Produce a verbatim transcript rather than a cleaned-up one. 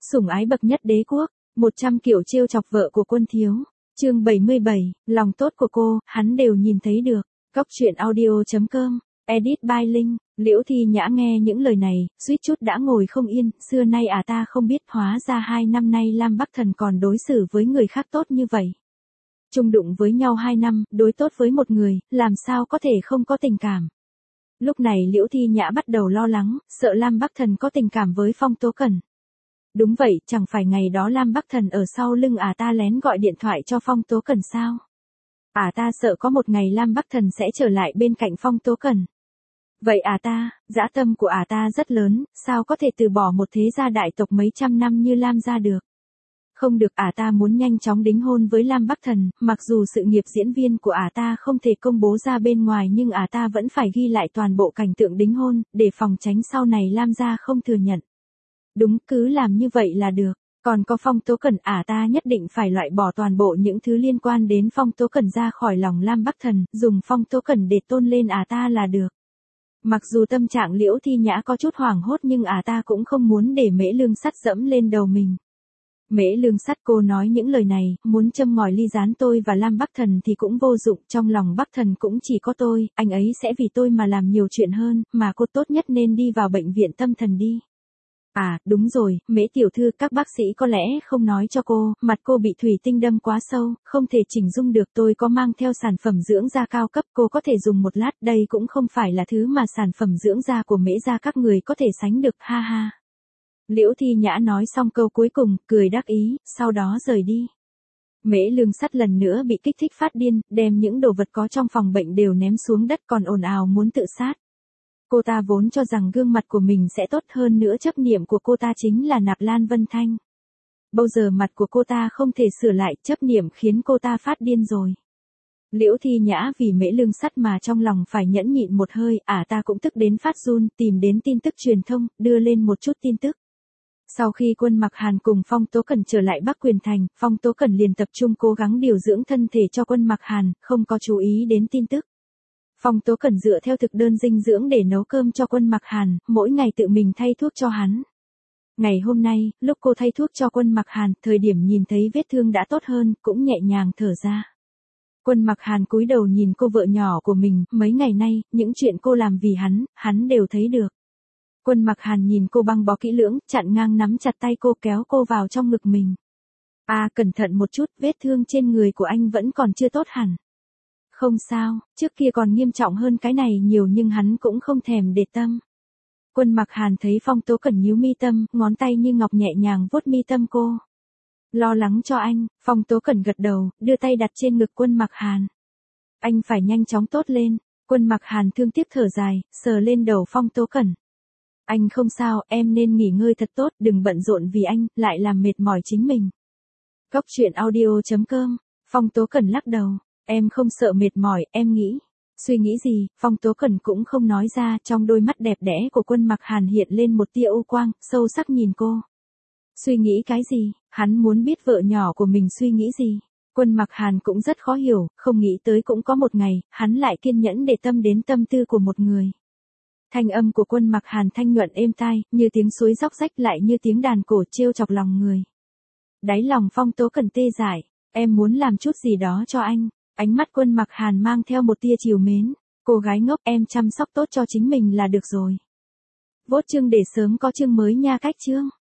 Sủng ái bậc nhất đế quốc, một trăm kiểu trêu chọc vợ của Quân Thiếu. Chương bảy mươi bảy, lòng tốt của cô, hắn đều nhìn thấy được. Góc truyện audio chấm com, edit by Linh. Liễu Thi Nhã nghe những lời này, suýt chút đã ngồi không yên, xưa nay à ta không biết, hóa ra hai năm nay Lam Bắc Thần còn đối xử với người khác tốt như vậy. Chung đụng với nhau hai năm, đối tốt với một người, làm sao có thể không có tình cảm. Lúc này Liễu Thi Nhã bắt đầu lo lắng, sợ Lam Bắc Thần có tình cảm với Phong Tố Cẩn. Đúng vậy, chẳng phải ngày đó Lam Bắc Thần ở sau lưng à ta lén gọi điện thoại cho Phong Tố Cẩn sao? À ta sợ có một ngày Lam Bắc Thần sẽ trở lại bên cạnh Phong Tố Cẩn. Vậy à ta, dã tâm của à ta rất lớn, sao có thể từ bỏ một thế gia đại tộc mấy trăm năm như Lam gia được? Không được, à ta muốn nhanh chóng đính hôn với Lam Bắc Thần, mặc dù sự nghiệp diễn viên của à ta không thể công bố ra bên ngoài nhưng à ta vẫn phải ghi lại toàn bộ cảnh tượng đính hôn, để phòng tránh sau này Lam gia không thừa nhận. Đúng, cứ làm như vậy là được. Còn có Phong Tố Cẩn, à ta nhất định phải loại bỏ toàn bộ những thứ liên quan đến Phong Tố Cẩn ra khỏi lòng Lam Bắc Thần, dùng Phong Tố Cẩn để tôn lên à ta là được. Mặc dù tâm trạng Liễu Thi Nhã có chút hoảng hốt nhưng à ta cũng không muốn để Mễ Lương Sắt dẫm lên đầu mình. Mễ Lương Sắt, cô nói những lời này, muốn châm ngòi ly gián tôi và Lam Bắc Thần thì cũng vô dụng, trong lòng Bắc Thần cũng chỉ có tôi, anh ấy sẽ vì tôi mà làm nhiều chuyện hơn, mà cô tốt nhất nên đi vào bệnh viện tâm thần đi. À, đúng rồi, Mễ tiểu thư, các bác sĩ có lẽ không nói cho cô, mặt cô bị thủy tinh đâm quá sâu, không thể chỉnh dung được, tôi có mang theo sản phẩm dưỡng da cao cấp, cô có thể dùng một lát, đây cũng không phải là thứ mà sản phẩm dưỡng da của Mễ gia các người có thể sánh được, ha ha. Liễu Thi Nhã nói xong câu cuối cùng, cười đắc ý, sau đó rời đi. Mễ Lương Sắt lần nữa bị kích thích phát điên, đem những đồ vật có trong phòng bệnh đều ném xuống đất, còn ồn ào muốn tự sát. Cô ta vốn cho rằng gương mặt của mình sẽ tốt hơn nữa, chấp niệm của cô ta chính là Nạp Lan Vân Thanh. Bây giờ mặt của cô ta không thể sửa lại, chấp niệm khiến cô ta phát điên rồi. Liễu Thi Nhã vì Mễ Lương Sắt mà trong lòng phải nhẫn nhịn một hơi, à ta cũng tức đến phát run, tìm đến tin tức truyền thông, đưa lên một chút tin tức. Sau khi Quân Mặc Hàn cùng Phong Tố Cẩn trở lại Bắc Quyền Thành, Phong Tố Cẩn liền tập trung cố gắng điều dưỡng thân thể cho Quân Mặc Hàn, không có chú ý đến tin tức. Phong Tố Cẩn dựa theo thực đơn dinh dưỡng để nấu cơm cho Quân Mặc Hàn, mỗi ngày tự mình thay thuốc cho hắn. Ngày hôm nay, lúc cô thay thuốc cho Quân Mặc Hàn, thời điểm nhìn thấy vết thương đã tốt hơn, cũng nhẹ nhàng thở ra. Quân Mặc Hàn cúi đầu nhìn cô vợ nhỏ của mình, mấy ngày nay, những chuyện cô làm vì hắn, hắn đều thấy được. Quân Mặc Hàn nhìn cô băng bó kỹ lưỡng, chặn ngang nắm chặt tay cô, kéo cô vào trong ngực mình. À, cẩn thận một chút, vết thương trên người của anh vẫn còn chưa tốt hẳn. Không sao, trước kia còn nghiêm trọng hơn cái này nhiều nhưng hắn cũng không thèm để tâm. Quân Mặc Hàn thấy Phong Tố Cẩn nhíu mi tâm, ngón tay như ngọc nhẹ nhàng vuốt mi tâm cô. Lo lắng cho anh, Phong Tố Cẩn gật đầu, đưa tay đặt trên ngực Quân Mặc Hàn. Anh phải nhanh chóng tốt lên. Quân Mặc Hàn thương tiếc thở dài, sờ lên đầu Phong Tố Cẩn. Anh không sao, em nên nghỉ ngơi thật tốt, đừng bận rộn vì anh, lại làm mệt mỏi chính mình. Góc truyện audio chấm com, Phong Tố Cẩn lắc đầu. Em không sợ mệt mỏi, em nghĩ. Suy nghĩ gì, Phong Tố Cẩn cũng không nói ra, trong đôi mắt đẹp đẽ của Quân Mặc Hàn hiện lên một tia u quang, sâu sắc nhìn cô. Suy nghĩ cái gì, hắn muốn biết vợ nhỏ của mình suy nghĩ gì. Quân Mặc Hàn cũng rất khó hiểu, không nghĩ tới cũng có một ngày, hắn lại kiên nhẫn để tâm đến tâm tư của một người. Thanh âm của Quân Mặc Hàn thanh nhuận êm tai, như tiếng suối róc rách lại như tiếng đàn cổ trêu chọc lòng người. Đáy lòng Phong Tố Cẩn tê dại, em muốn làm chút gì đó cho anh. Ánh mắt Quân Mặc Hàn mang theo một tia trìu mến. Cô gái ngốc, em chăm sóc tốt cho chính mình là được rồi. Vote chương để sớm có chương mới nha. Cách chương.